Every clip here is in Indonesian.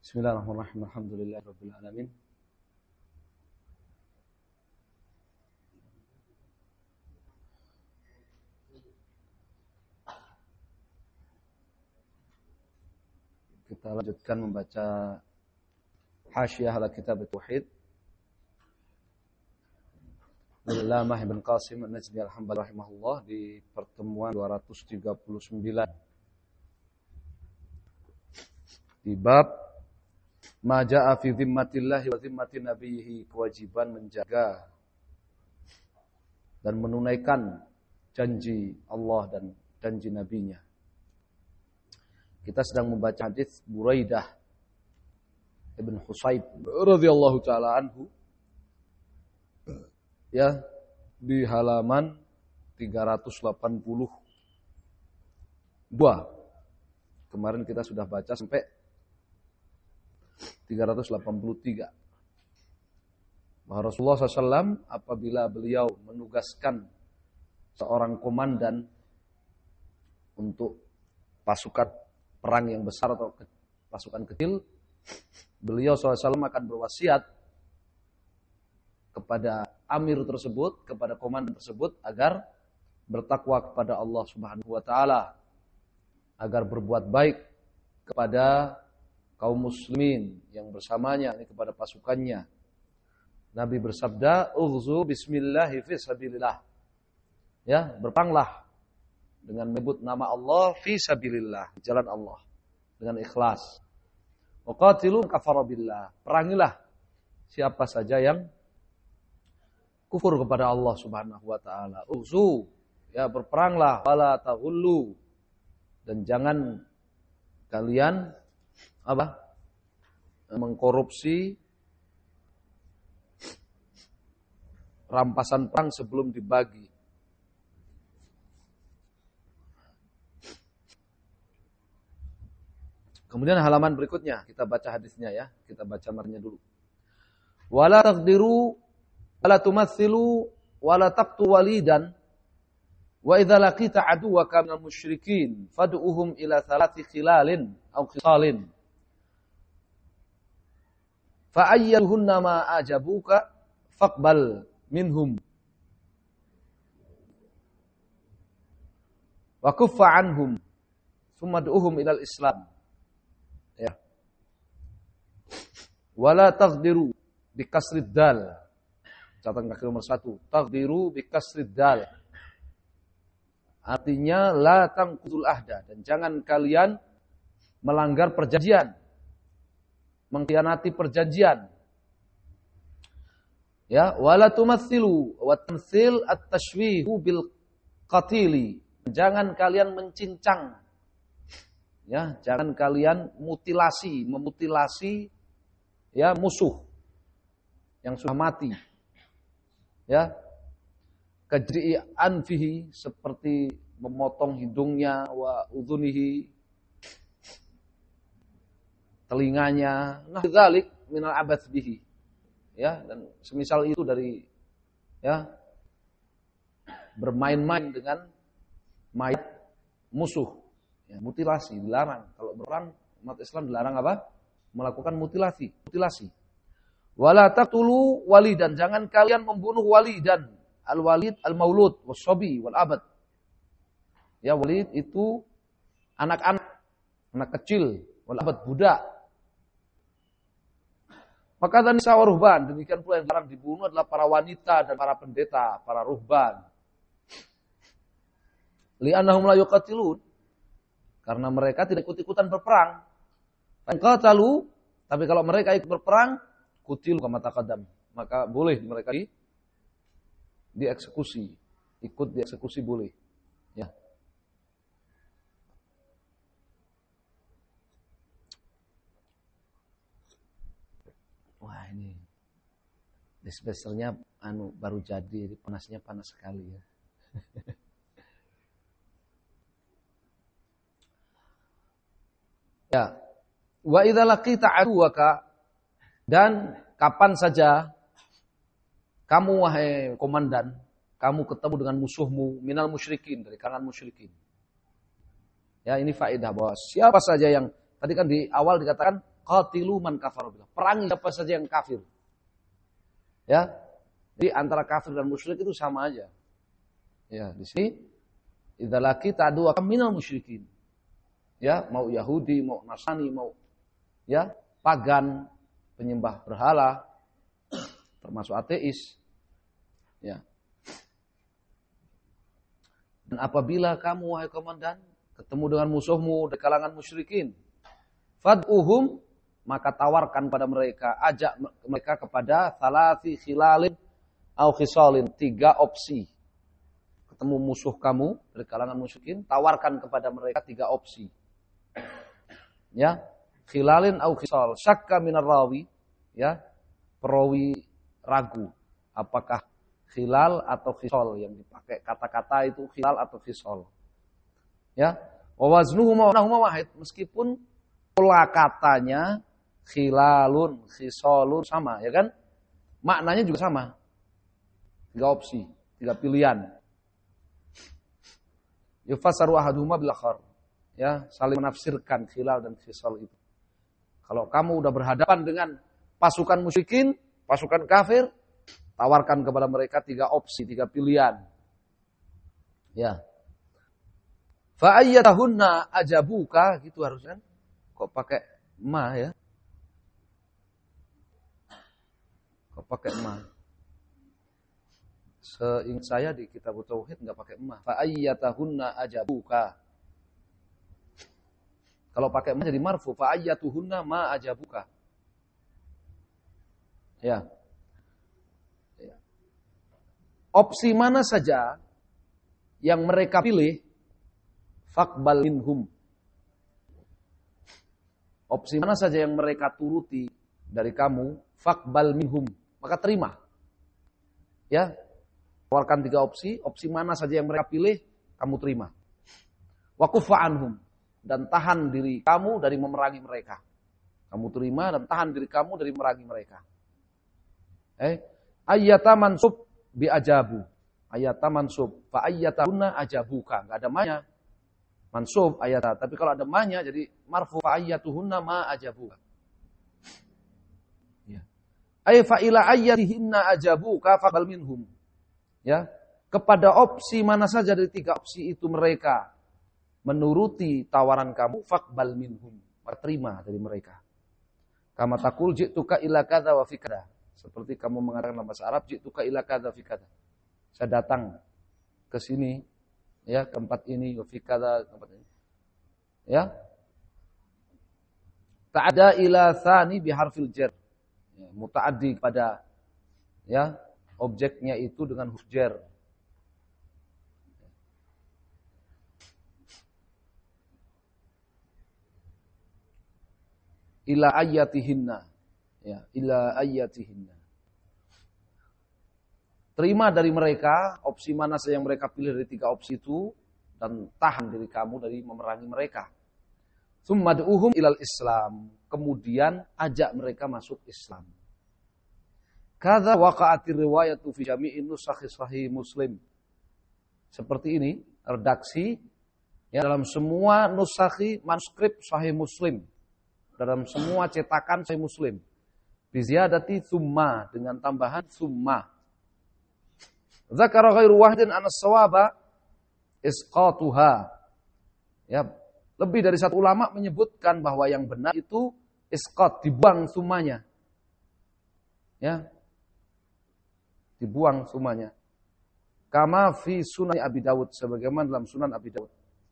Bismillahirrahmanirrahim. Alhamdulillahirabbil alamin. Kita lanjutkan membaca Hasyiah ala Kitab Tauhid Al-Allamah Ibn Qasim An-Najmi Al-Hambali rahimahullah di pertemuan 239 di bab Ma ja'a fi zimmatillahi wa zimmati nabiyhi, kewajiban menjaga dan menunaikan janji Allah dan janji nabinya. Kita sedang membaca hadis Buraidah Ibn Husayb radhiyallahu taala anhu ya, di halaman 382. Kemarin kita sudah baca sampai 383. Bahwa Rasulullah SAW apabila beliau menugaskan seorang komandan untuk pasukan perang yang besar atau pasukan kecil, beliau SAW akan berwasiat kepada amir tersebut, kepada komandan tersebut agar bertakwa kepada Allah Subhanahu wa taala, agar berbuat baik kepada kaum muslimin yang bersamanya, ini kepada pasukannya. Nabi bersabda, "Ughzu bismillahi fi sabilillah." Ya, berperanglah dengan menyebut nama Allah fi sabilillah, jalan Allah, dengan ikhlas. Wa qatilu kafara billah. Perangilah siapa saja yang kufur kepada Allah Subhanahu wa taala. Ughzu, ya berperanglah, wala taghullu, dan jangan kalian mengkorupsi rampasan perang sebelum dibagi. Kemudian halaman berikutnya kita baca hadisnya ya, kita baca marnya dulu. Wala taqdiru wala tumatsilu wala taqtu walidan wa idza laqita aduwaka minal musyrikin fad'uhum ila thalathi khilalin aw khisalin fa ayyuhunna ma ajabuka faqbal minhum wa kuffa anhum thumma du'uhum ilal islam. Ya. Wala taghdiru bi kasrid dal. Catatan kaki nomor 1. Taghdiru bi kasrid dal. Artinya la tangqudul ahda, dan jangan kalian melanggar perjanjian, mengkhianati perjanjian. Ya, wala tumatsilu wa tamtsil at-tashwihu bil qatili. Jangan kalian mencincang. Ya, jangan kalian memutilasi ya musuh yang sudah mati. Ya. Kajri'i anfihi, seperti memotong hidungnya, wa udhunihi, telinganya, nah dzalik minal abath bihi. Ya, dan semisal itu dari ya bermain-main dengan mayat musuh. Ya, mutilasi dilarang. Kalau berperang umat Islam dilarang apa? Melakukan mutilasi. Wala taqtulu walidan, jangan kalian membunuh walidan. Al-walid al-maulud was-sabi wal-abad. Ya, walid itu anak-anak, anak kecil, wal-abad budak. Maka dan nisa wa ruhban, demikian pula yang dilarang dibunuh adalah para wanita dan para pendeta, para ruhban. Li'annahum la yuqatilun, karena mereka tidak ikut-ikutan berperang. Qatalu, tapi kalau mereka ikut berperang, qutilu kama taqaddam, maka boleh mereka dieksekusi, ikut dieksekusi boleh. Ya. Wah, ini dispensernya baru jadi panasnya panas sekali ya. Ya. Wa idza laqita aduwaka, dan kapan saja kamu wahai komandan, kamu ketemu dengan musuhmu minal musyrikin, dari kalangan musyrikin. Ya, ini faedah bahwa siapa saja yang tadi kan di awal dikatakan qatilu man kafara billah. Perangi siapa saja yang kafir. Ya. Jadi antara kafir dan musyrik itu sama aja. Ya, di sini idza laqita adu minal musyrikin. Ya, mau Yahudi, mau Nasrani, mau ya, pagan, penyembah berhala, termasuk ateis. Ya. Dan apabila kamu wahai komandan ketemu dengan musuhmu di kalangan musyrikin, fad'uhum, maka tawarkan pada mereka, ajak mereka kepada salasi khilalin au khisalin, 3 opsi. Ketemu musuh kamu dari kalangan musyrikin, tawarkan kepada mereka 3 opsi. Ya, khilalin au khisal, syakka minar rawi, ya, perawi ragu apakah khilal atau khisal yang dipakai kata-kata itu khilal atau khisal. Ya, wa waznuhu ma'nahu wahid, meskipun pola katanya khilalun, khisalun sama, ya kan? Maknanya juga sama. 3 opsi, 3 pilihan. Yufasaru ahaduhuma bil akhar. Ya, saling menafsirkan khilal dan khisal itu. Kalau kamu udah berhadapan dengan pasukan musyrikin, pasukan kafir, tawarkan kepada mereka 3 opsi, 3 pilihan. Ya. Fa ayyatahunna ajabuka, gitu harus kan? Kok pakai ma ya? Kok pakai ma? Seingat saya di kitab tauhid enggak pakai ma. Fa ayyatahunna ajabuka. Kalau pakai ma jadi marfu, fa ayyatuhunna ma ajabuka. Ya. Ya. Opsi mana saja yang mereka pilih, faqbal minhum. Opsi mana saja yang mereka turuti dari kamu, faqbal minhum, maka terima. Ya. Keluarkan 3 opsi, opsi mana saja yang mereka pilih, kamu terima. Wa kuffa anhum, dan tahan diri kamu dari memerangi mereka. Kamu terima dan tahan diri kamu dari memerangi mereka. Ayyata mansub bi ajabu. Ayyata mansub, fa ayyatahunna ajabuka. Enggak ada manya. Mansub ayata, tapi kalau ada manya jadi marfu, fa ayyatuhunna ma ajabuka. Ya. Ay fa ila ayyatihinna ajabuka faqbal minhum. Ya, kepada opsi mana saja dari 3 opsi itu mereka menuruti tawaran kamu, faqbal minhum, terima dari mereka. Kama taqul ji'tuka ila kadza wa fi kadza. Seperti kamu mengatakan dalam bahasa Arab, ji'tuka ila kadza fi kadza. Saya datang ke sini, ya, ke tempat ini, wa fi kadza, tempat ini. Ya. Ta'ada ila tsani bi harfil jar. Ya, mutaaddi kepada, ya, objeknya itu dengan huruf jar. Ila ayyatihinna. Ya, ila ayyatihinna. Terima dari mereka opsi mana saja yang mereka pilih dari 3 opsi itu dan tahan diri kamu dari memerangi mereka. Tsumma du'uhum ilal Islam. Kemudian ajak mereka masuk Islam. Kadza waqa'atir riwayatu fi jami'in nusakh sahih Muslim. Seperti ini redaksi ya, dalam semua nusakhi manuskrip sahih Muslim. Dalam semua cetakan sahih Muslim. Bi ziyadati tsumma, dengan tambahan tsumma. Dzakara ghairu wahidin anna as-shawaba isqatuha. Ya, lebih dari 1 ulama menyebutkan bahwa yang benar itu isqat, dibuang summanya. Ya. Dibuang semuanya. Kama fi Sunan Abi Dawud, sebagaimana dalam Sunan Abi Dawud.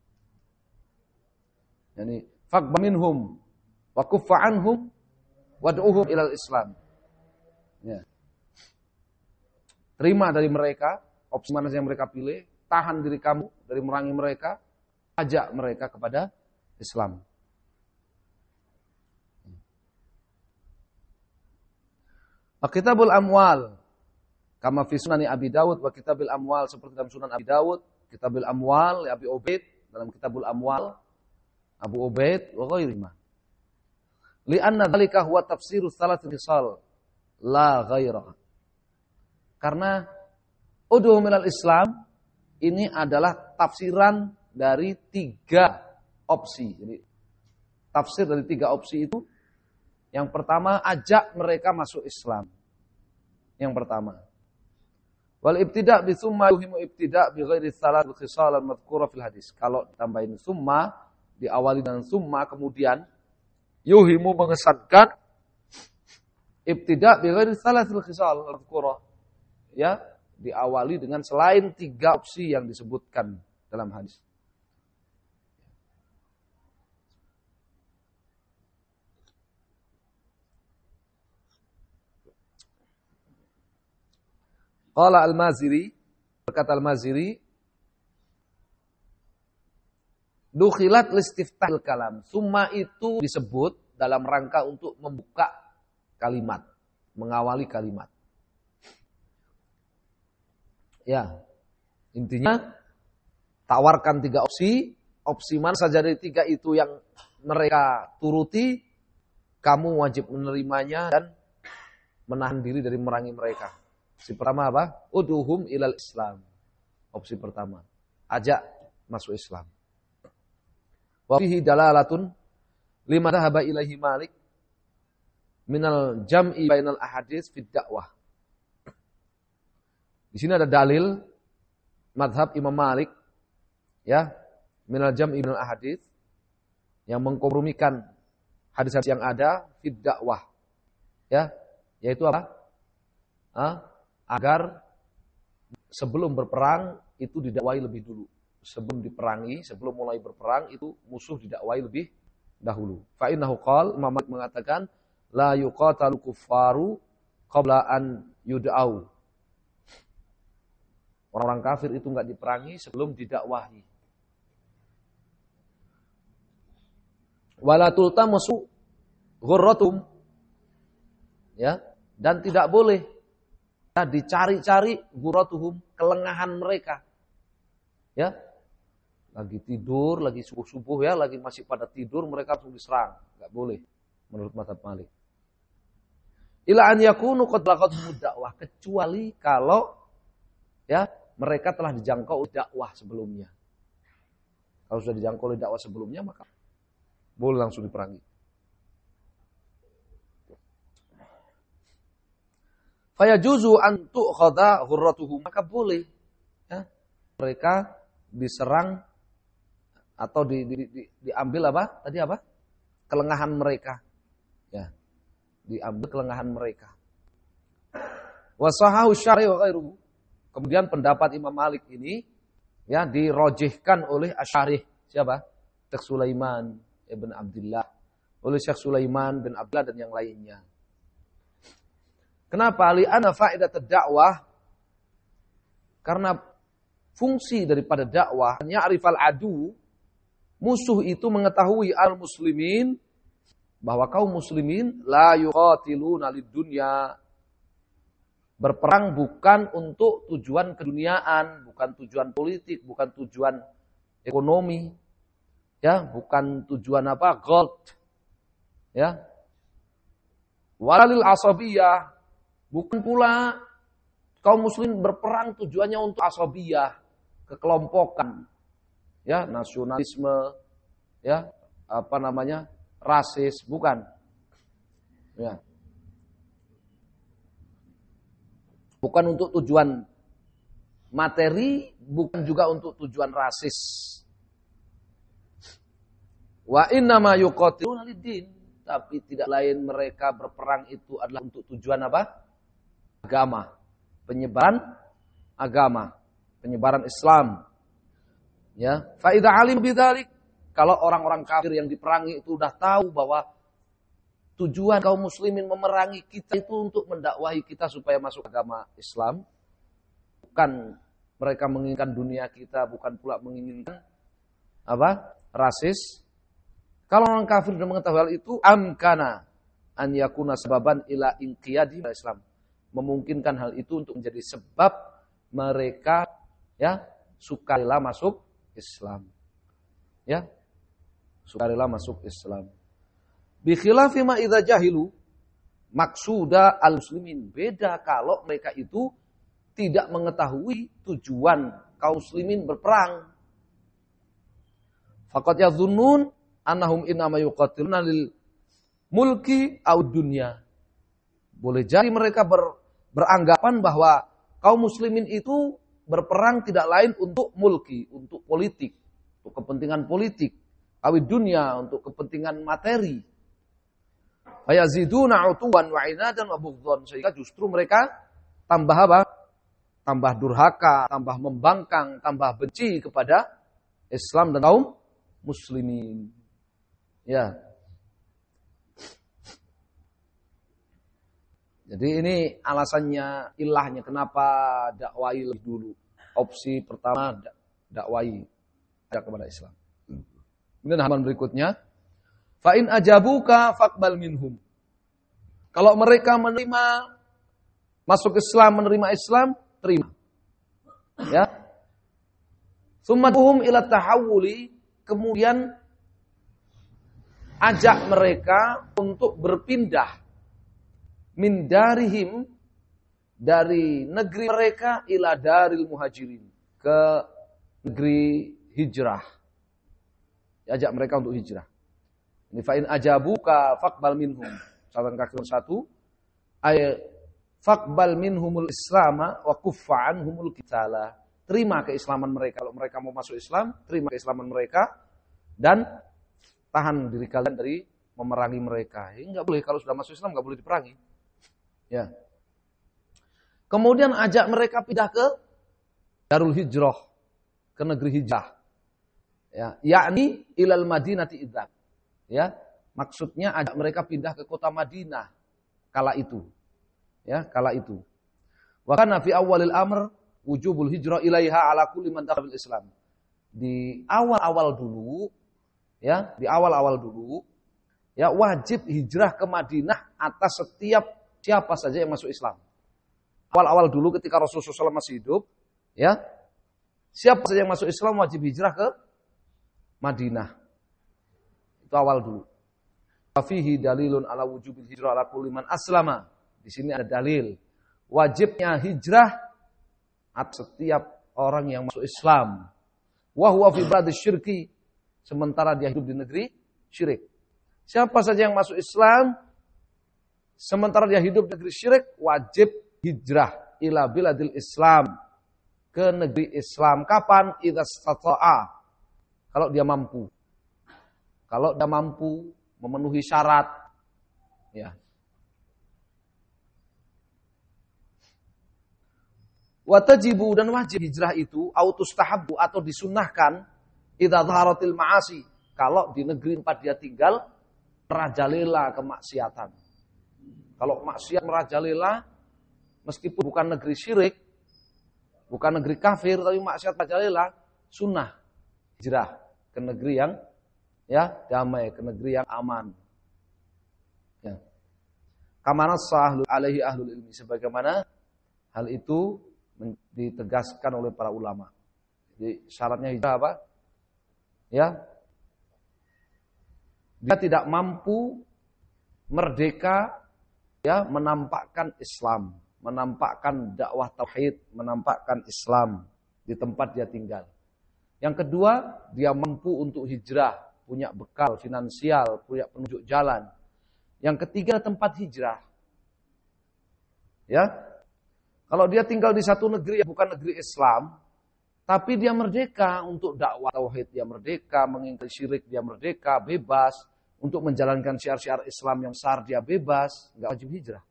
Yani faqba minhum wa kuffa anhum wad'uhum ilal Islam. Ya. Terima dari mereka opsi mana yang mereka pilih, tahan diri kamu dari memerangi mereka, ajak mereka kepada Islam. Kitabul Amwal kama fi Sunan Abi Dawud wa Kitabil Amwal, seperti dalam Sunan Abi Dawud, Kitabil Amwal Abi Ubaid, dalam Kitabul Amwal Abu Ubaid wa ghairihi. Li'anna dzalika huwa tafsiru tsalatsati khisal la ghaira. Karena ud'u minal Islam ini adalah tafsiran dari 3 opsi. Jadi tafsir dari 3 opsi itu Yang pertama, ajak mereka masuk Islam. Yang pertama. Wal ibtida' bi summa yuhimu ibtida' bi ghairi salat khisal al-madhkura fil hadis. Kalau tambahin summa, diawali dengan summa, kemudian yuhimu mengesankan ibtida' bi ghairi salat khisal al-madhkura. Ya, diawali dengan selain 3 opsi yang disebutkan dalam hadis. Qala al-Maziri, berkata al-Maziri, dukhilat listiftahil kalam. Summa itu disebut dalam rangka untuk membuka kalimat, mengawali kalimat. Ya, intinya tawarkan 3 opsi, opsi mana saja dari 3 itu yang mereka turuti, kamu wajib menerimanya dan menahan diri dari memerangi mereka. Opsi pertama apa? Uduhum ilal Islam. Opsi pertama, ajak masuk Islam. Wa fihi dalalatun lima dhahaba ilaihi Malik minal jam'i bainal ahadits fid dakwah. Di sini ada dalil mazhab Imam Malik, ya, minal jam'i bainal ahadits, yang mengkompromikan hadis-hadis yang ada fid dakwah. Ya, yaitu apa? Agar sebelum berperang itu didakwai lebih dulu. Sebelum diperangi, sebelum mulai berperang itu musuh didakwai lebih dahulu. Fa innahu qala, Imam Malik mengatakan la yuqatalu kuffaru qabla an yud'au. Orang-orang kafir itu enggak diperangi sebelum didakwahi. Wala tultamasu ghurratum. Ya, dan tidak boleh dicari-cari ghurratuhum, kelengahan mereka. Ya. Lagi tidur, lagi subuh-subuh ya, lagi masih pada tidur, mereka langsung diserang. Enggak boleh menurut mazhab Malik. Ila an yakunu qad laqathum dakwah, kecuali kalau ya mereka telah dijangkau dakwah sebelumnya. Kalau sudah dijangkau oleh dakwah sebelumnya, maka boleh langsung diperangi. Fayajuzu an tu'khadha ghurratuhum, maka boleh ya, mereka diserang atau diambil apa? Tadi apa? Kelengahan mereka. Ya. Diambil kelengahan mereka. Wa sahahu syar'i wa ghairuhu. Kemudian pendapat Imam Malik ini ya dirojihkan oleh Asy'arih. Siapa? Syekh Sulaiman ibn Abdullah. Oleh Syekh Sulaiman bin Abdullah dan yang lainnya. Kenapa? Li'anna fa'idat ad-da'wah, karena fungsi daripada dakwah ya'rifal adu, musuh itu mengetahui al-muslimin, bahwa kaum muslimin la yuqatiluna lid-dunya, berperang bukan untuk tujuan keduniaan, bukan tujuan politik, bukan tujuan ekonomi, ya, bukan tujuan apa? Gold. Ya. Walalil asabiyah, bukan pula kaum muslim berperang tujuannya untuk asabiyah, kekelompokan, ya, nasionalisme, ya, apa namanya, rasis, bukan, ya, bukan untuk tujuan materi, bukan juga untuk tujuan rasis. Wa innama yuqatiluna lid-din, tapi tidak lain mereka berperang itu adalah untuk tujuan apa? Agama, penyebaran agama, penyebaran Islam. Ya, fa idza alim bidzalik, kalau orang-orang kafir yang diperangi itu sudah tahu bahwa tujuan kaum muslimin memerangi kita itu untuk mendakwahi kita supaya masuk agama Islam, bukan mereka menginginkan dunia kita, bukan pula menginginkan apa? Rasis. Kalau orang kafir sudah mengetahui hal itu, amkana an yakuna sababan ila inqiyadi Islam, memungkinkan hal itu untuk menjadi sebab mereka ya sukarela masuk Islam. Ya. Sukarela masuk Islam. Bi khilafi ma idza jahilu maksuda al-muslimin, beda kalau mereka itu tidak mengetahui tujuan kaum muslimin berperang. Faqad yadhunnun annahum innama yuqatiluna lil mulki au dunya. Boleh jadi mereka beranggapan bahwa kaum muslimin itu berperang tidak lain untuk mulki, untuk politik, untuk kepentingan politik, awid dunya, untuk kepentingan materi. Fayaziduna utuwan wa inadan wa bughdhan, sehingga justru mereka tambah apa? Tambah durhaka, tambah membangkang, tambah benci kepada Islam dan kaum muslimin. Ya. Jadi ini alasannya, ilahnya kenapa dakwai lebih dulu. Opsi pertama dakwai kepada Islam. Kemudian halaman berikutnya, fa in ajabuka faqbal minhum. Kalau mereka menerima masuk Islam, menerima Islam, terima. Ya. Tsummaduhum ila tahawuli, kemudian ajak mereka untuk berpindah min darihim, dari negeri mereka, ila daril muhajirin, ke negeri hijrah. Ajak mereka untuk hijrah. Ini fa'in ajabuka faqbal minhum. Catatan kaki 1. Ay faqbal minhumul islama wa kuffa anhumul qitala. Terima keislaman mereka. Kalau mereka mau masuk Islam, terima keislaman mereka dan tahan diri kalian dari memerangi mereka. Ini enggak boleh, kalau sudah masuk Islam enggak boleh diperangi. Ya. Kemudian ajak mereka pindah ke Darul Hijrah, ke negeri hijrah. Ya, yakni ilal Madinati idzak. Ya, maksudnya ajak mereka pindah ke kota Madinah kala itu. Ya, kala itu. Wa kana fi awwalil amr wujubul hijrah ilaiha ala kulli man dakhala Islam. Di awal-awal dulu, ya, di awal-awal dulu, ya, wajib hijrah ke Madinah atas setiap siapa saja yang masuk Islam. Awal-awal dulu ketika Rasulullah SAW masih hidup, ya, siapa saja yang masuk Islam wajib hijrah ke Madinah. Itu awal dulu. Fihi dalilun ala wujubil hijrah ala kulli man aslama. Di sini ada dalil wajibnya hijrah atas setiap orang yang masuk Islam. Wa huwa fi ba'di syirki, sementara dia hidup di negeri syirik. Siapa saja yang masuk Islam sementara dia hidup di negeri syirik, wajib hijrah ila biladil Islam, ke negeri Islam. Kapan? Idza istata'a, kalau dia mampu. Kalau dia mampu memenuhi syarat, ya. Wa tajibu, dan wajib hijrah itu autustahabbu, atau disunnahkan, idza dhaharatil ma'asi, kalau di negeri tempat dia tinggal merajalela kemaksiatan. Kalau maksiat merajalela, meskipun bukan negeri syirik, bukan negeri kafir, tapi maksiat merajalela, sunnah hijrah ke negeri yang, ya, damai, ke negeri yang aman. Ya. Kama nassa alaihi ahlul ilmi, sebagaimana hal itu ditegaskan oleh para ulama. Jadi syaratnya hijrah apa? Ya, dia tidak mampu merdeka, ya, menampakkan Islam, menampakkan dakwah tauhid, menampakkan Islam di tempat dia tinggal. Yang kedua, dia mampu untuk hijrah, punya bekal finansial, punya penunjuk jalan. Yang ketiga, tempat hijrah. Ya, kalau dia tinggal di satu negeri yang bukan negeri Islam, tapi dia merdeka untuk dakwah tauhid, dia merdeka, mengingkari syirik, dia merdeka, bebas. Untuk menjalankan syiar-syiar Islam yang sar, dia bebas, nggak wajib hijrah.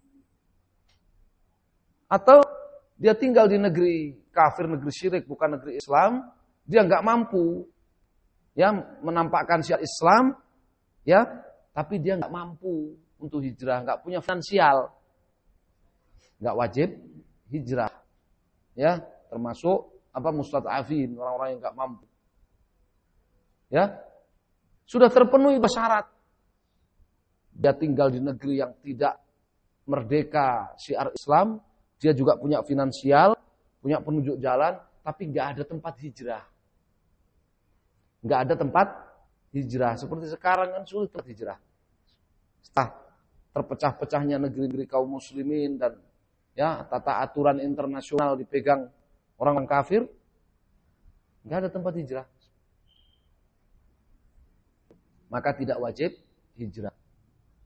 Atau dia tinggal di negeri kafir, negeri syirik, bukan negeri Islam, dia nggak mampu, ya, menampakkan syiar Islam, ya, tapi dia nggak mampu untuk hijrah, nggak punya finansial, nggak wajib hijrah, ya, termasuk apa mustad'afin, orang-orang yang nggak mampu, ya. Sudah terpenuhi syarat. Dia tinggal di negeri yang tidak merdeka syiar Islam, dia juga punya finansial, punya penunjuk jalan, tapi nggak ada tempat hijrah. Nggak ada tempat hijrah. Seperti sekarang kan sulit tempat hijrah. Setelah terpecah-pecahnya negeri-negeri kaum muslimin dan, ya, tata aturan internasional dipegang orang kafir, nggak ada tempat hijrah. Maka tidak wajib hijrah.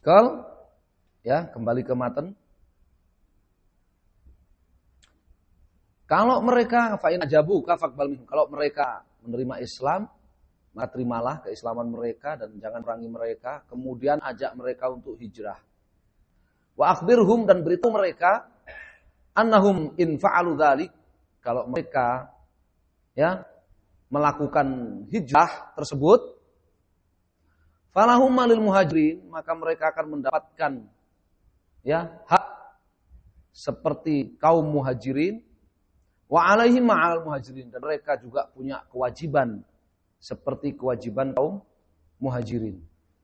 Ya, kembali ke matan. Kalau mereka fa'in ajabu kafaqbal minhum, kalau mereka menerima Islam, maka terimalah keislaman mereka dan jangan perangi mereka, kemudian ajak mereka untuk hijrah. Wa akhbirhum, dan beritahu mereka annahum in fa'alu dzalik, kalau mereka ya melakukan hijrah tersebut, falahum malil muhajirin, maka mereka akan mendapatkan ya hak seperti kaum muhajirin, wa alaihim ma'al muhajirin, dan mereka juga punya kewajiban seperti kewajiban kaum muhajirin.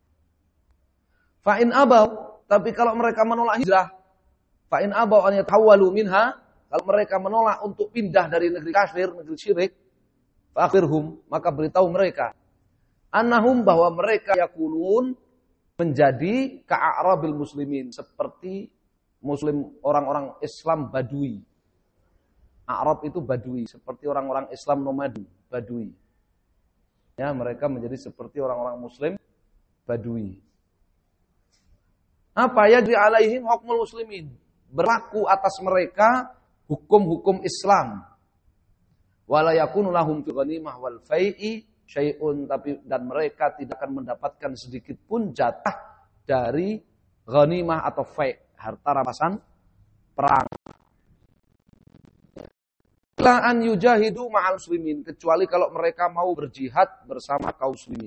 Fa in abaw, tapi kalau mereka menolak hijrah, fa in abaw an yatahawwalu minha, kalau mereka menolak untuk pindah dari negeri kafir, negeri syirik, fa akhirhum, maka beritahu mereka annahum, bahwa mereka yakunun, menjadi ka'arabil muslimin, seperti muslim orang-orang Islam Badui. Arab itu Badui, seperti orang-orang Islam nomaden, Badui. Ya, mereka menjadi seperti orang-orang Muslim Badui. Apa ya, di alaihim hukmul muslimin, berlaku atas mereka hukum-hukum Islam. Wala yakunu lahum fi ghanimah wal fai'i syai'un, tapi dan mereka tidak akan mendapatkan sedikit pun jatah dari ghanimah atau fai', harta rampasan perang. La an yujahidu ma'al muslimin, kecuali kalau mereka mau berjihad bersama kaum muslimin.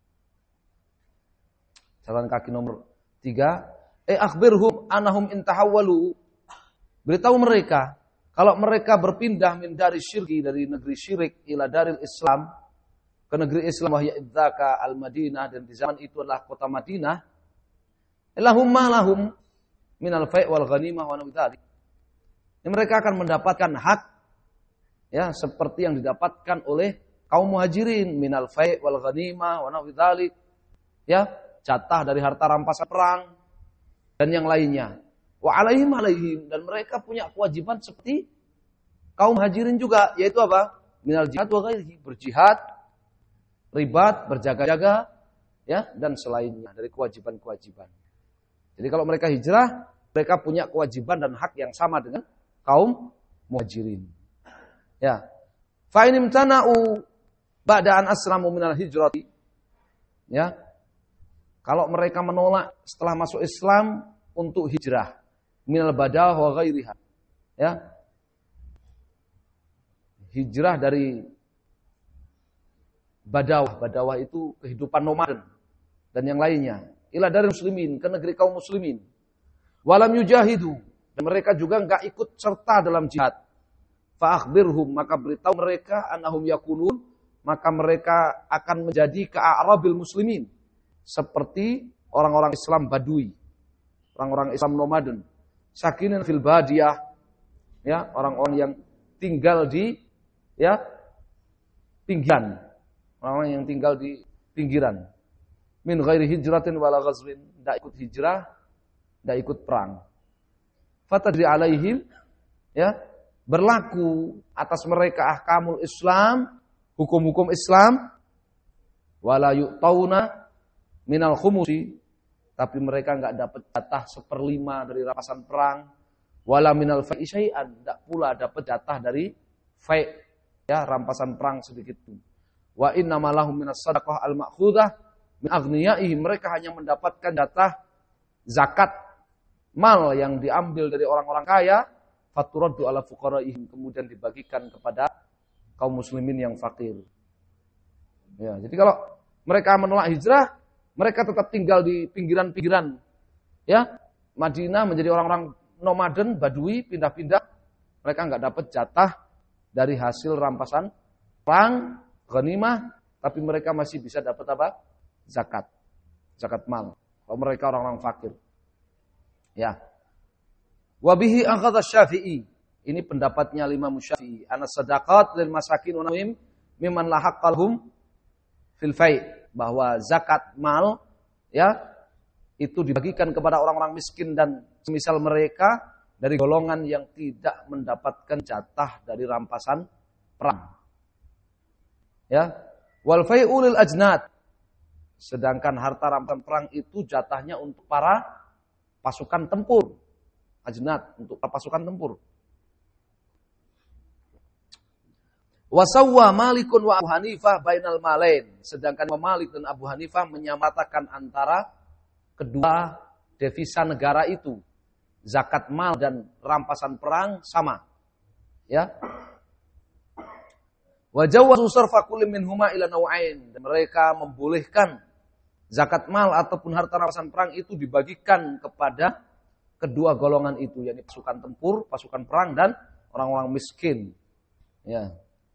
Catatan kaki nomor 3, akhbirhum anahum intahawwalu, beritahu mereka kalau mereka berpindah dari syirki, dari negeri syirik, ila daril Islam, ke negeri Islam, wahya idzaka al-Madinah, dan di zaman itu adalah kota Madinah, lahum ma lahum minal fai' wal ghanimah wa nawdzalik, mereka akan mendapatkan hak ya seperti yang didapatkan oleh kaum muhajirin, minal fai' wal ghanimah wa nawdzalik, ya jatah dari harta rampasan perang dan yang lainnya. Wa alaihim, dan mereka punya kewajiban seperti kaum muhajirin juga, yaitu apa? Minal jihad wa ghairihi, berjihad, ribat, berjaga-jaga, ya, dan selainnya dari kewajiban-kewajiban. Jadi kalau mereka hijrah, mereka punya kewajiban dan hak yang sama dengan kaum muhajirin. Ya. Fa in imtana'u ba'da an aslamu minal hijrati. Ya. Kalau mereka menolak setelah masuk Islam untuk hijrah, minal badawah wa ghairiha. Ya. Hijrah dari badawah itu kehidupan nomaden dan yang lainnya, ila dari muslimin, ke negeri kaum muslimin. Walam yujahidu, dan mereka juga enggak ikut serta dalam jihad. Fa akhbirhum, maka beritahu mereka annahum yakunun, maka mereka akan menjadi ka'arabil muslimin, seperti orang-orang Islam Badui, orang-orang Islam nomaden, sakinin fil badiyah, ya, orang-orang yang tinggal di ya pinggiran, orang-orang yang tinggal di pinggiran, min ghairi hijratin wala ghazwin, tidak ikut hijrah, tidak ikut perang. Fatadri alaihim, ya, berlaku atas mereka ahkamul Islam, hukum-hukum Islam, wala yu'tauna minal khumusi, tapi mereka enggak dapat jatah 1/5 dari rampasan perang, wala minal fai'i syai'an, tidak pula dapat jatah dari fai', ya, rampasan perang sedikit pun. Wa innama lahum minas shadaqah al-ma'khudah min aghniyaihim, mereka hanya mendapatkan jatah zakat mal yang diambil dari orang-orang kaya, faturaddu ala fuqaraihim, kemudian dibagikan kepada kaum muslimin yang fakir. Ya, jadi kalau mereka menolak hijrah, mereka tetap tinggal di pinggiran-pinggiran, ya, Madinah, menjadi orang-orang nomaden, Badui, pindah-pindah, mereka enggak dapat jatah dari hasil rampasan perang, ghanimah, tapi mereka masih bisa dapat apa? Zakat. Zakat mal. Kalau mereka orang-orang fakir. Ya. Wa bihi akhadha Syafi'i. Ini pendapatnya Imam Syafi'i. Ana sadaqat lil masakin wa nawim mimman la haqqalhum fil fai', bahwa zakat mal, ya, itu dibagikan kepada orang-orang miskin dan semisal mereka dari golongan yang tidak mendapatkan jatah dari rampasan perang. Ya. Wal fai'u lil ajnad. Sedangkan harta rampasan perang itu jatahnya untuk para pasukan tempur. Ajnad, untuk pasukan tempur. Wasawwa Malikun wa Abu Hanifah bainal malain. Sedangkan Imam Malik dan Abu Hanifah menyamatakan antara kedua devisa negara itu. Zakat mal dan rampasan perang sama. Ya. Wa jawwazu sarfa kulli minhuma ila naw'ain. Mereka membolehkan zakat mal ataupun harta rampasan perang itu dibagikan kepada kedua golongan itu, yakni pasukan tempur, pasukan perang dan orang-orang miskin. Ya.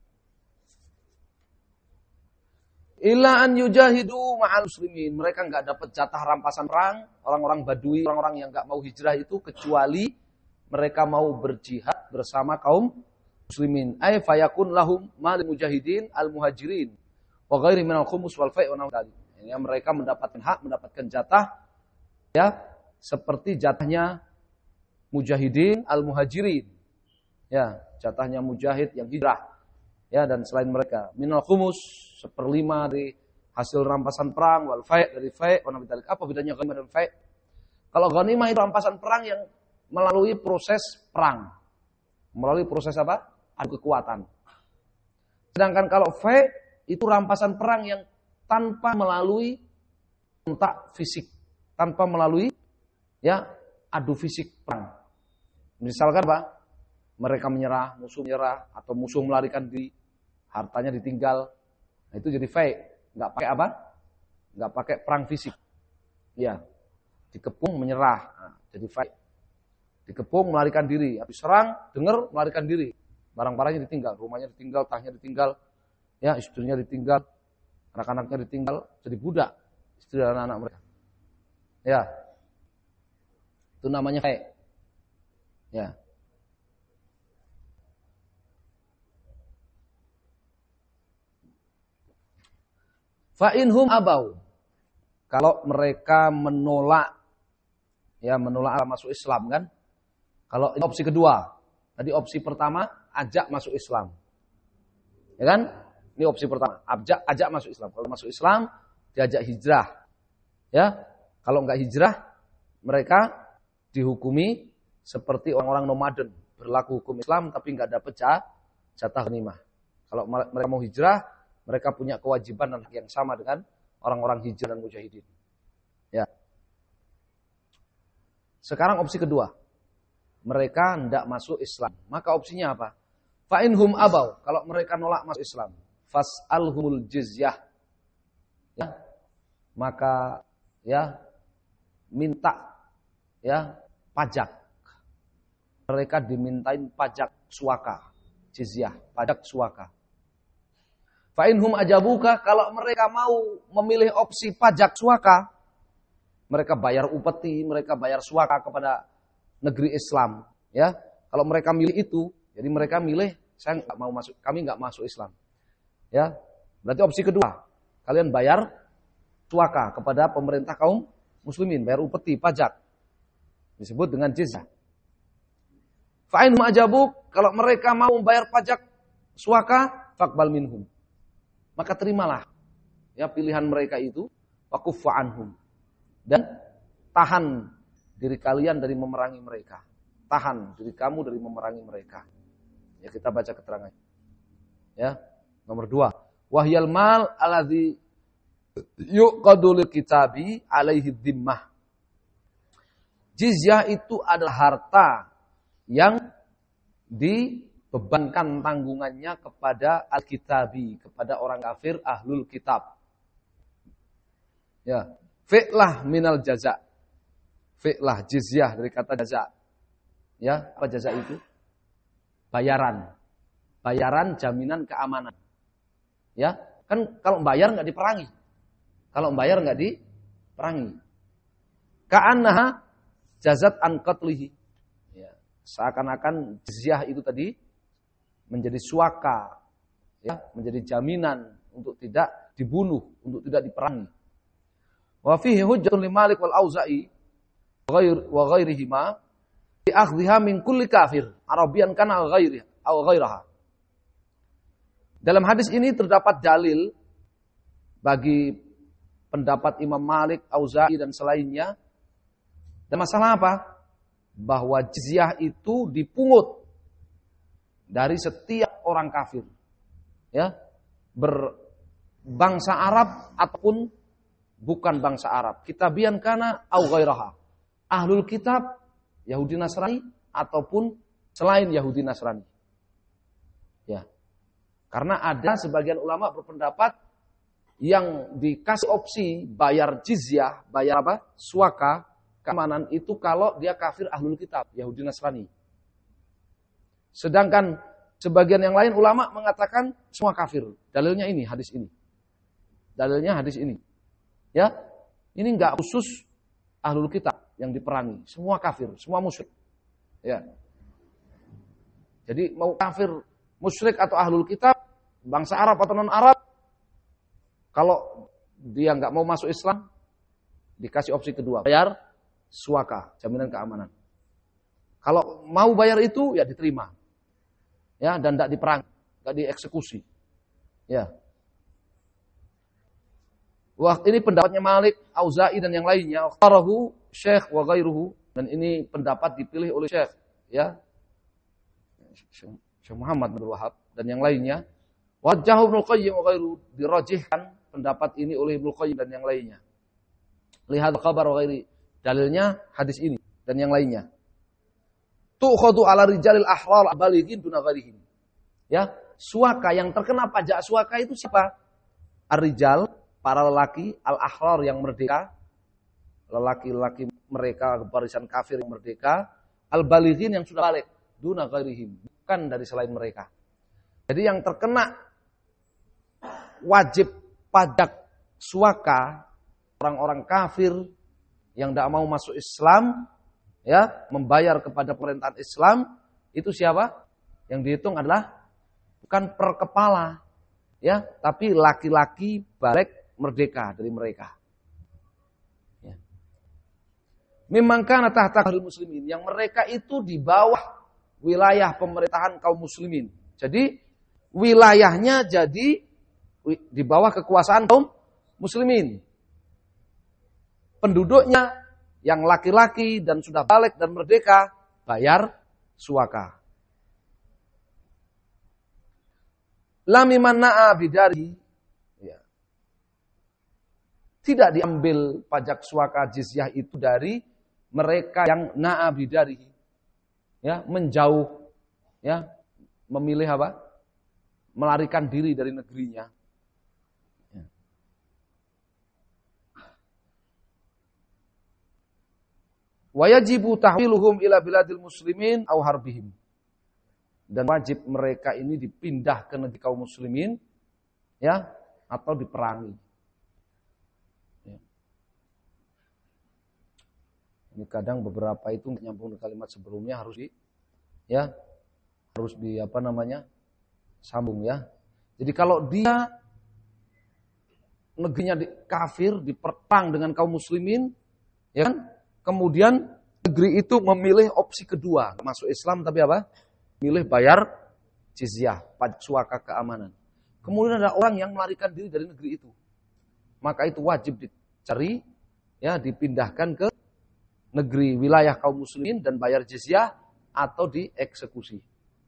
Illa an yujahidu ma'al muslimin. Mereka enggak dapat jatah rampasan perang, orang-orang badui, orang-orang yang enggak mau hijrah itu kecuali mereka mau berjihad bersama kaum muslimin. Ay fayakun lahum ma'al mujahidin al-muhajirin wa ghairi minal khumus wal fai' wa nawdali. Ya, mereka mendapatkan hak, mendapatkan jatah ya, seperti jatahnya mujahidin al-muhajirin. Ya, jatahnya mujahid yang hijrah. Ya, dan selain mereka minal khumus 1/5 dari hasil rampasan perang, wal fai' dari fai', apa bedanya ghanimah dan fai'? Kalau ghanimah itu rampasan perang yang melalui proses perang. Melalui proses apa? Adu kekuatan. Sedangkan kalau fai' itu rampasan perang yang tanpa melalui kontak fisik, tanpa melalui ya adu fisik perang. Misalkan apa? Mereka menyerah, musuh menyerah, atau musuh melarikan diri, hartanya ditinggal. Nah, itu jadi fai', nggak pakai apa? Nggak pakai perang fisik. Ya, dikepung menyerah, nah, jadi fai'. Dikepung melarikan diri, habis serang, dengar melarikan diri, barang-barangnya ditinggal, rumahnya ditinggal, tasnya ditinggal, ya istrinya ditinggal, anak-anaknya ditinggal, jadi budak, istri dan anak-anak mereka. Ya, itu namanya fai'. Ya. Fa'inhum abau. Kalau mereka menolak, ya menolak masuk Islam kan. Kalau ini opsi kedua. Tadi opsi pertama, ajak masuk Islam. Ya kan? Ini opsi pertama. Ajak masuk Islam. Kalau masuk Islam, diajak hijrah. Ya. Kalau enggak hijrah, mereka dihukumi seperti orang-orang nomaden. Berlaku hukum Islam tapi enggak dapat jatah ghanimah. Kalau mereka mau hijrah, mereka punya kewajiban dan hak yang sama dengan orang-orang hijrah dan mujahidin. Ya. Sekarang opsi kedua. Mereka hendak masuk Islam. Maka opsinya apa? Fa'inhum abau. Kalau mereka nolak masuk Islam. Fas'alhumul jizyah. Ya. Maka ya minta ya pajak. Mereka dimintain pajak suaka. Jizyah. Pajak suaka. Fa'inhum ajabuka, kalau mereka mau memilih opsi pajak suaka, mereka bayar upeti, mereka bayar suaka kepada negeri Islam. Ya, kalau mereka milih itu, jadi mereka milih saya nggak mau masuk, kami nggak masuk Islam. Ya, berarti opsi kedua, kalian bayar suaka kepada pemerintah kaum muslimin, bayar upeti, pajak, disebut dengan jizyah. Fa'inhum ajabuk, kalau mereka mau bayar pajak suaka, faqbal minhum. Maka terimalah ya pilihan mereka itu, waquffa anhum, dan tahan diri kalian dari memerangi mereka. Tahan diri kamu dari memerangi mereka. Ya, kita baca keterangannya. Ya, nomor 2. Wahyal mal alladzi yuqadu lil kitabi alaihi dhimmah. Jizyah itu adalah harta yang dibebankan tanggungannya kepada al-kitabi, kepada orang kafir ahlul kitab. Ya, fi'lah minal jaza. Fi'lah jizyah dari kata jaza. Ya, apa jaza itu? Bayaran. Bayaran jaminan keamanan. Ya, kan kalau bayar enggak diperangi. Kalau bayar enggak diperangi. Ka'annaha jazat an qatlihi. Ya, seakan-akan jizyah itu tadi menjadi suaka, ya, menjadi jaminan untuk tidak dibunuh, untuk tidak diperangi. Wa fihi hujjatun li Malik wal Auza'i wa ghairihima bi akhdhiha min kulli kafir, Arabian kana ghairiha atau ghairaha. Dalam hadis ini terdapat dalil bagi pendapat Imam Malik, Auza'i dan selainnya. Dan masalah apa? Bahwa jizyah itu dipungut dari setiap orang kafir. Ya, berbangsa Arab ataupun bukan bangsa Arab. Kitabian kana au ghairaha. Ahlul kitab, Yahudi Nasrani ataupun selain Yahudi Nasrani. Ya. Karena ada sebagian ulama berpendapat yang dikasih opsi bayar jizyah, bayar apa? Suaka, keamanan itu kalau dia kafir ahlul kitab, Yahudi Nasrani. Sedangkan sebagian yang lain ulama mengatakan semua kafir. Dalilnya ini, hadis ini. Dalilnya hadis ini. Ya, ini enggak khusus ahlul kitab yang diperangi, semua kafir, semua musyrik. Ya. Jadi mau kafir, musyrik atau ahlul kitab, bangsa Arab atau non Arab, kalau dia enggak mau masuk Islam, dikasih opsi kedua, bayar suaka, jaminan keamanan. Kalau mau bayar itu ya diterima. Ya, dan enggak diperang, enggak dieksekusi. Ya. Wah, ini pendapatnya Malik, Auza'i dan yang lainnya. Qarahu Syekh wa ghairuhu, dan ini pendapat dipilih oleh Syekh, ya. Syekh Muhammad bin Wahab dan yang lainnya. Wajjahu Ibnu Qayyim wa ghairuhu, dirajihkan pendapat ini oleh Ibnu Qayyim dan yang lainnya. Lihat khabar wa ghairi, dalilnya hadis ini dan yang lainnya. Tu'khadhu 'ala rijalil ahrar balighin duna ghairihim. Ya, suaka yang terkena pajak suaka itu siapa? Ar-rijal, para lelaki, al-ahrar yang merdeka, lelaki-lelaki mereka barisan kafir yang merdeka, al-balighin yang sudah balik, duna ghairihim, bukan dari selain mereka. Jadi yang terkena wajib pajak suaka orang-orang kafir yang tidak mau masuk Islam, ya, membayar kepada pemerintahan Islam, itu siapa? Yang dihitung adalah bukan per kepala, ya, tapi laki-laki balik merdeka dari mereka. Ya. Mimman kana tahta qahril muslimin, yang mereka itu di bawah wilayah pemerintahan kaum muslimin. Jadi wilayahnya jadi di bawah kekuasaan kaum muslimin. Penduduknya yang laki-laki dan sudah balik dan merdeka bayar suaka. La mimman na'a bidari, tidak diambil pajak suaka jizyah itu dari mereka yang na'a bidarihi, ya, menjauh, ya, memilih apa? Melarikan diri dari negerinya. Ya. Wa yajibu tahwiluhum ila biladil muslimin aw harbihim. Dan wajib mereka ini dipindah ke negeri kaum muslimin, ya, atau diperangi. Ini kadang beberapa itu nyambung kalimat sebelumnya harus di apa namanya? Sambung, ya. Jadi kalau dia negerinya kafir, diperang dengan kaum muslimin, ya kan? Kemudian negeri itu memilih opsi kedua, masuk Islam tapi apa? Milih bayar jizyah, pajak suaka keamanan. Kemudian ada orang yang melarikan diri dari negeri itu. Maka itu wajib dicari, ya, dipindahkan ke negeri wilayah kaum muslimin dan bayar jizyah atau dieksekusi.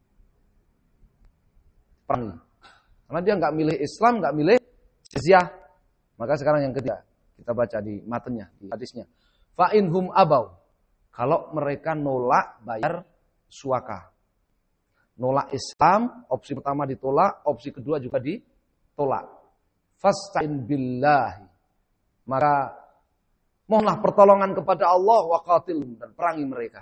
Perangi. Karena dia nggak milih Islam, nggak milih jizyah. Maka sekarang yang ketiga kita baca di matanya, di hadisnya. Fa inhum abau. Kalau mereka nolak bayar suaka. Nolak Islam, opsi pertama ditolak, opsi kedua juga ditolak. Fasta'in billahi. Maka mohonlah pertolongan kepada Allah wa qatilhum, dan perangi mereka.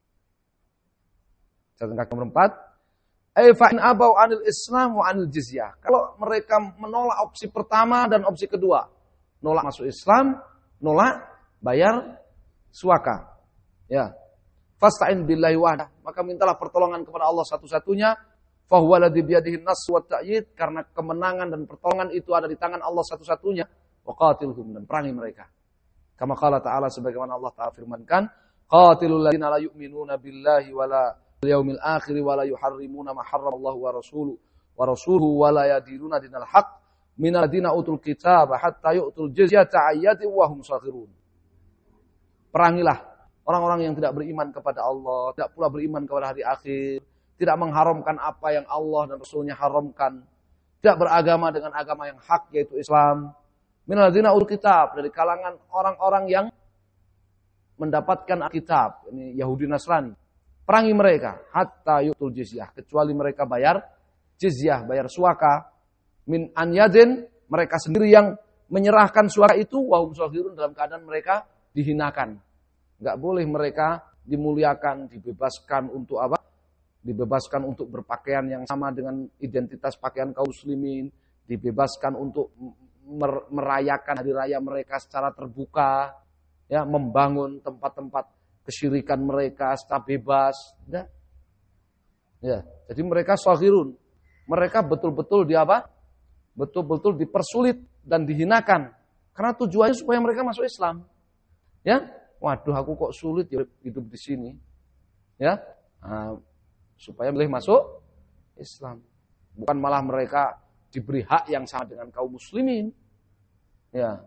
Catatan kaki nomor 4. Fa in abau anil Islam wa anil jizyah. Kalau mereka menolak opsi pertama dan opsi kedua, nolak masuk Islam, nolak bayar suaka. Ya. Fasta'in billahi wahdah, maka mintalah pertolongan kepada Allah satu-satunya. Fa huwa alladzi biyadihi an-nasr wa ta'yid, karena kemenangan dan pertolongan itu ada di tangan Allah satu-satunya. Wa qatilhum, dan perangi mereka. Kama qala ta'ala, sebagaimana Allah Ta'ala firmankan, qatilul ladzina la yu'minuna billahi wala bil yaumil akhir wala yuharrimuna ma harramallahu wa rasuluhu wa la yadinuna dinal haqq minal ladzina utul kitab hatta yu'tul jizyata ayyati wa hum saghirun. Perangilah orang-orang yang tidak beriman kepada Allah, tidak pula beriman kepada hari akhir, tidak mengharamkan apa yang Allah dan Rasulnya haramkan, tidak beragama dengan agama yang hak yaitu Islam. Minal ladzina utul kitab, dari kalangan orang-orang yang mendapatkan Alkitab, ini Yahudi Nasrani. Perangi mereka hatta yu'tul jizyah, kecuali mereka bayar jizyah, bayar suaka min an yadin, mereka sendiri yang menyerahkan suaka itu, wa hum saghirun, dalam keadaan mereka dihinakan. Enggak boleh mereka dimuliakan, dibebaskan untuk apa? Dibebaskan untuk berpakaian yang sama dengan identitas pakaian kaum muslimin, dibebaskan untuk merayakan hari raya mereka secara terbuka, ya, membangun tempat-tempat kesyirikan mereka secara bebas, ya. Ya, jadi mereka saghirun. Mereka betul-betul di apa? Betul-betul dipersulit dan dihinakan. Karena tujuannya supaya mereka masuk Islam. Ya, waduh aku kok sulit ya hidup di sini. Ya, supaya boleh masuk Islam. Bukan malah mereka diberi hak yang sama dengan kaum muslimin. Ya.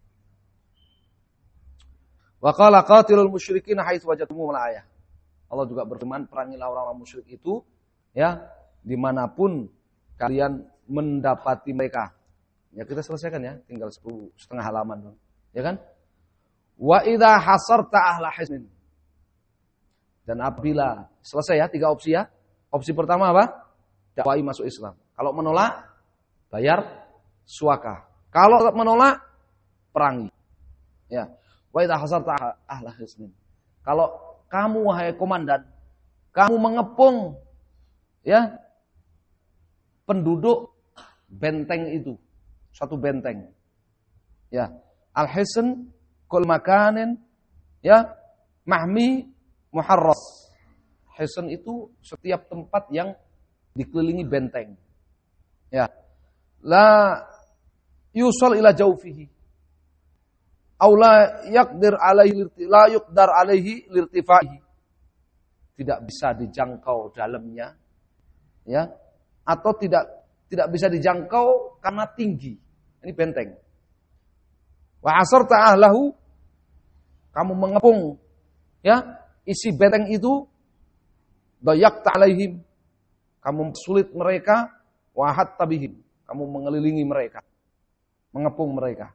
Wa qala qatilul musyrikin haitsu wajadtumul ayah. Allah juga berfirman, perangilah orang-orang musyrik itu, ya, dimanapun kalian mendapati mereka. Ya, kita selesaikan ya, tinggal 10,5 halaman, ya kan? Wa idza hasarta ahla hisnin. Dan apabila selesai ya 3 opsi ya. Opsi pertama apa? Dakwai masuk Islam. Kalau menolak, bayar suaka. Kalau menolak, perangi. Ya. Wa idza hasarta ahla hisnin. Kalau kamu wahai komandan, kamu mengepung ya penduduk benteng itu, satu benteng. Ya, al-hisn kul makanin ya mahmi muharras. Hisn itu setiap tempat yang dikelilingi benteng. Ya. La yusal ila jaufihi. Aw la yaqdir alaihi lirtifaihi. Tidak bisa dijangkau dalamnya, ya, atau tidak bisa dijangkau karena tinggi. Ini benteng. Wa asarta ahlahu, kamu mengepung ya isi benteng itu, dayaqta alaihim, kamu sulit mereka, wa hatta bihim, kamu mengelilingi mereka, mengepung mereka.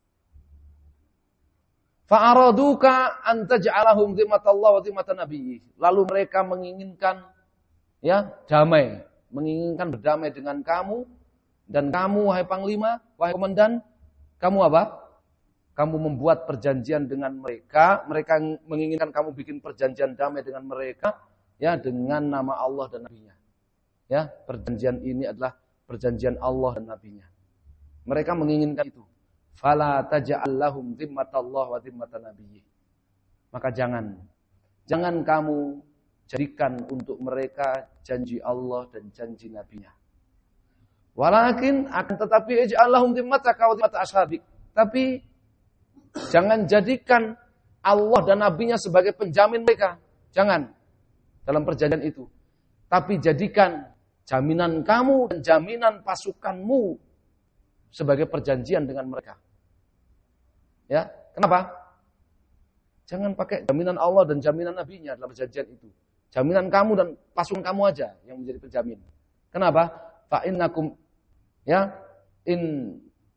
Fa'araduka an taj'alahum dhimmatallah wa dhimmatan nabiyyi. Lalu mereka menginginkan ya damai, menginginkan berdamai dengan kamu, dan kamu wahai panglima, wahai komandan, kamu apa? Kamu membuat perjanjian dengan mereka, mereka menginginkan kamu bikin perjanjian damai dengan mereka ya dengan nama Allah dan nabinya. Ya, perjanjian ini adalah perjanjian Allah dan nabinya. Mereka menginginkan itu. Fala taj'al lahum dhimmatallah wa dhimmatan nabiyyi. Maka jangan kamu jadikan untuk mereka janji Allah dan janji nabinya. Walakin akan tetapi ij'al lahum dhimmataka wa dhimmat ashabik. Tapi jangan jadikan Allah dan nabinya sebagai penjamin mereka. Jangan dalam perjanjian itu. Tapi jadikan jaminan kamu dan jaminan pasukanmu sebagai perjanjian dengan mereka. Ya, kenapa? Jangan pakai jaminan Allah dan jaminan nabinya dalam perjanjian itu. Jaminan kamu dan pasukan kamu aja yang menjadi penjamin. Kenapa? Fa innakum ya in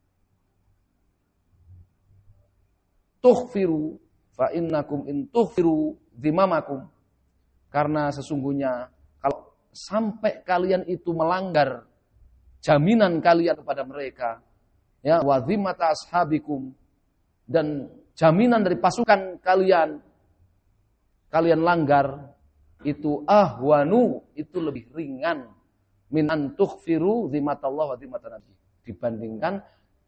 tughfiru fa innakum in tughfiru dhimamakum. Karena sesungguhnya kalau sampai kalian itu melanggar jaminan kalian kepada mereka, ya, wa dhimmata ashabikum, dan jaminan dari pasukan kalian langgar, itu ahwanu, itu lebih ringan min an tughfiru dhimmatallah wa dhimmatan nabi, dibandingkan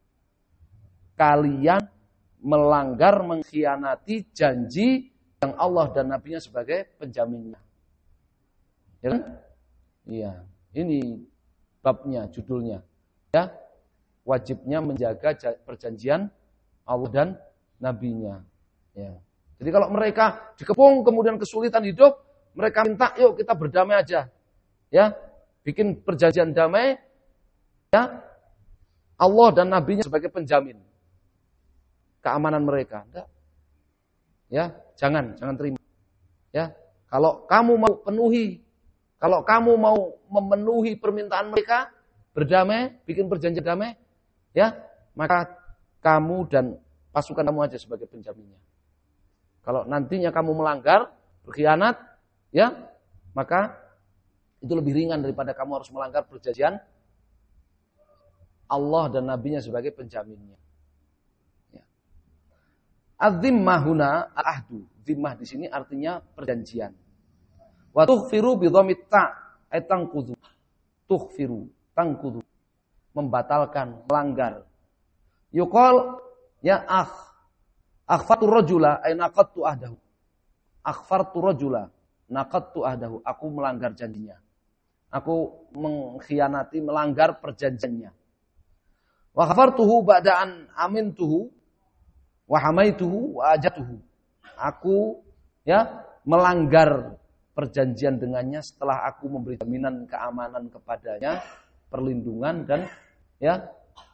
kalian melanggar, mengkhianati janji yang Allah dan nabinya sebagai penjaminnya. Ya kan? Iya, ini babnya, judulnya. Ya, wajibnya menjaga perjanjian Allah dan nabinya. Ya. Jadi kalau mereka dikepung kemudian kesulitan hidup, mereka minta yuk kita berdamai aja. Ya, bikin perjanjian damai. Ya. Allah dan Nabinya sebagai penjamin keamanan mereka. Enggak. Ya, jangan terima. Ya, kalau kamu mau penuhi, kalau kamu mau memenuhi permintaan mereka, berdamai, bikin perjanjian damai, ya, maka kamu dan pasukan kamu aja sebagai penjaminnya. Kalau nantinya kamu melanggar, berkhianat, ya, maka itu lebih ringan daripada kamu harus melanggar perjanjian Allah dan Nabinya sebagai penjaminnya. Ya. Az-zimmah huna al-ahdu. Zimmah di sini artinya perjanjian. Wa tughfiru bi dhammit ta' ay tanqudu. Tughfiru, tanqudu. Membatalkan, melanggar. Yuqal ya akhfartu rajula ay naqadtu ahdahu. Akhfartu rajula naqadtu ahdahu. Aku melanggar janjinya. Aku mengkhianati, melanggar perjanjiannya. Wa khafartuhu ba'da an amintuhu wa hamaituhu wa ajatuhu. Aku ya melanggar perjanjian dengannya setelah aku memberi jaminan keamanan kepadanya, perlindungan dan ya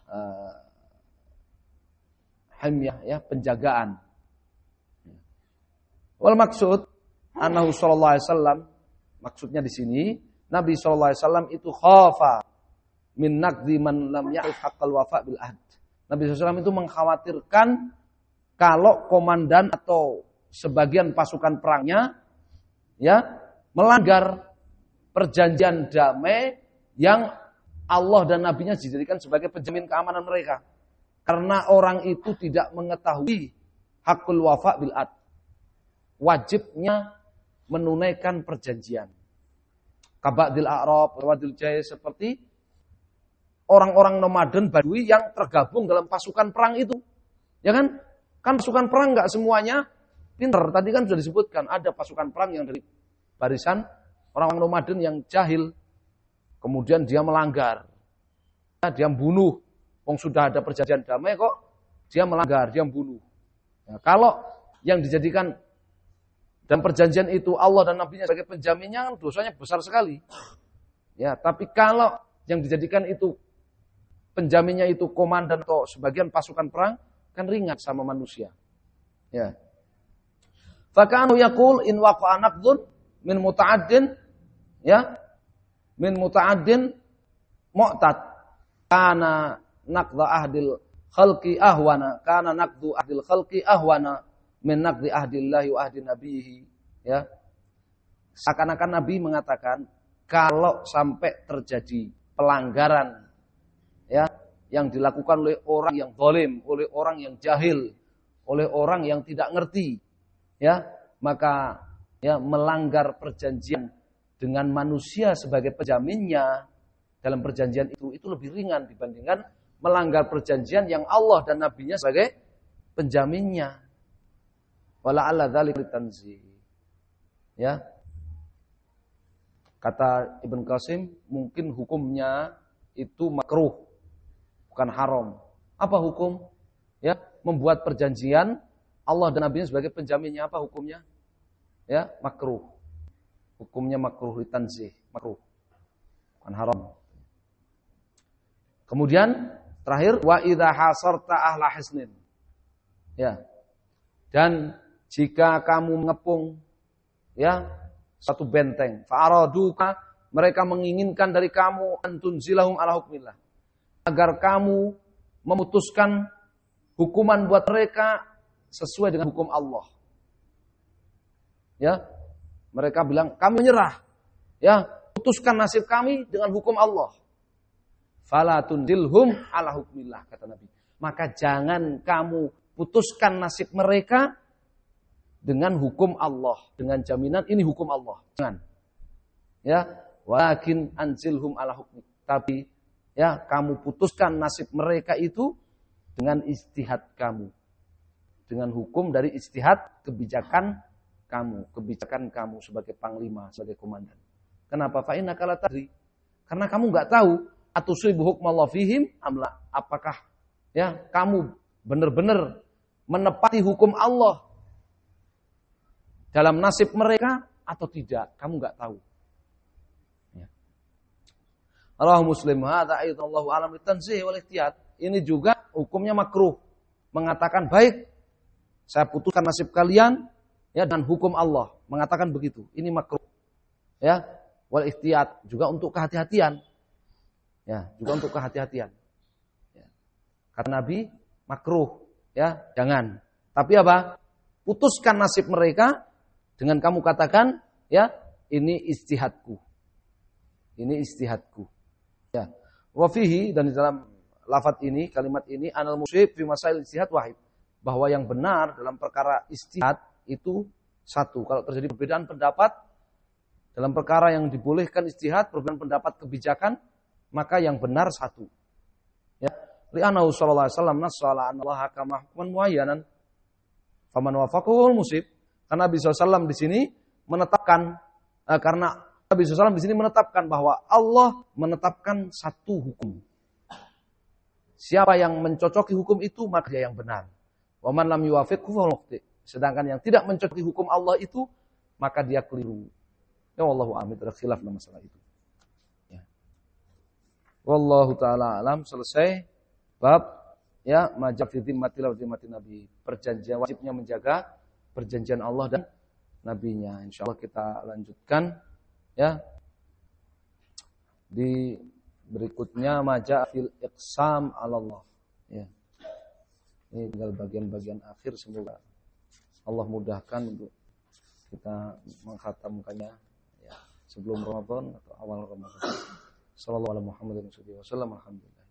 hamyah ya penjagaan. Wal maksud annahu sallallahu alaihi wasallam, maksudnya di sini Nabi sallallahu alaihi wasallam itu khafa min naqdi man lam ya'rif haqqal wafa bil ahd. Nabi SAW itu mengkhawatirkan kalau komandan atau sebagian pasukan perangnya ya melanggar perjanjian damai yang Allah dan Nabinya dijadikan sebagai penjamin keamanan mereka. Karena orang itu tidak mengetahui haqqul wafa bil ahd. Wajibnya menunaikan perjanjian. Kaba'dil a'rab, wadil jaya seperti orang-orang nomaden Badui yang tergabung dalam pasukan perang itu. Ya kan? Kan pasukan perang enggak semuanya pintar. Tadi kan sudah disebutkan ada pasukan perang yang dari barisan orang-orang nomaden yang jahil. Kemudian dia melanggar. Dia membunuh. Wong sudah ada perjanjian damai kok dia melanggar, dia membunuh. Nah, kalau yang dijadikan dan perjanjian itu Allah dan Nabinya sebagai penjaminnya, dosanya besar sekali. Ya, tapi kalau yang dijadikan itu penjaminnya itu komandan atau sebagian pasukan perang, kan ringan sama manusia. Ya. Fakanu yaqul in waqa'a naqdun min muta'addin ya min muta'addin mu'tad kana naqdha ahdil khalqi ahwana kana naqdu ahdil khalqi ahwana min naqdi ahdillahi wa ahdi nabiyhi ya. Seakan-akan Nabi mengatakan kalau sampai terjadi pelanggaran ya, yang dilakukan oleh orang yang zalim, oleh orang yang jahil, oleh orang yang tidak ngerti, ya, maka ya melanggar perjanjian dengan manusia sebagai penjaminnya dalam perjanjian itu lebih ringan dibandingkan melanggar perjanjian yang Allah dan Nabinya sebagai penjaminnya. Wala alla dzalika litanzih. Ya. Kata Ibn Qasim, mungkin hukumnya itu makruh. Bukan haram. Apa hukum? Ya, membuat perjanjian Allah dan Nabinya sebagai penjaminnya, apa hukumnya? Ya, makruh. Hukumnya makruh litanzih, makruh. Bukan haram. Kemudian terakhir wa idza hasarta ahla hisnin. Ya. Dan jika kamu mengepung ya satu benteng, fa'araduka, mereka menginginkan dari kamu antunzilahum ala hukmillah, agar kamu memutuskan hukuman buat mereka sesuai dengan hukum Allah. Ya, mereka bilang kami menyerah. Ya, putuskan nasib kami dengan hukum Allah. Fala tunzilhum ala hukmillah, kata Nabi. Maka jangan kamu putuskan nasib mereka dengan hukum Allah, dengan jaminan ini hukum Allah. Jangan. Ya, walakin anzilhum ala hukmi. Tapi ya, kamu putuskan nasib mereka itu dengan ijtihad kamu. Dengan hukum dari ijtihad kebijakan kamu sebagai panglima, sebagai komandan. Kenapa? Fa innaka la tadri. Karena kamu enggak tahu atusibu hukmallahu fihim amla. Apakah ya kamu benar-benar menepati hukum Allah dalam nasib mereka atau tidak? Kamu enggak tahu. Allah Muslim, hadza ayat Allahu alam litanzih wal ihtiyat. ini juga hukumnya makruh. Mengatakan baik, saya putuskan nasib kalian ya dan hukum Allah. Mengatakan begitu. Ini makruh. Ya, wal ihtiyat juga untuk kehati-hatian. Ya, juga untuk kehati-hatian. Ya. Karena Nabi makruh, ya, jangan. Tapi apa? Putuskan nasib mereka dengan kamu katakan, ya, ini ijtihadku. Ini ijtihadku. Ya. Wa fihi, dan di dalam lafaz ini, kalimat ini, anal musib fi masail ijtihad wahid. Bahwa yang benar dalam perkara ijtihad itu satu. Kalau terjadi perbedaan pendapat dalam perkara yang dibolehkan ijtihad, perbedaan pendapat kebijakan, maka yang benar satu. Ya. Li'annahu sallallahu alaihi wasallam nassala anna Allah hakama hukman muayyanan. Faman wafaqahu musib. Karena Nabi SAW di sini menetapkan karena Nabi SAW di sini menetapkan bahwa Allah menetapkan satu hukum. Siapa yang mencocoki hukum itu maka dia yang benar. Wa man lam yuwafiqhu fa mukhti. Sedangkan yang tidak mencocoki hukum Allah itu maka dia keliru. Ya wallahu a'lam, ada khilaf dalam masalah itu. Ya. Wallahu taala alam. Selesai bab ya majab fi dhimmatil wa dhimmatin nabi. Perjanjian, wajibnya menjaga perjanjian Allah dan nabinya. Insyaallah kita lanjutkan ya. Di berikutnya maja fil iqsam 'ala Allah. Ya. Ini tinggal bagian-bagian akhir, semoga Allah mudahkan untuk kita mengkhatamkannya ya, sebelum Ramadan atau awal Ramadan. Sallallahu alaihi wasallam. Alhamdulillah.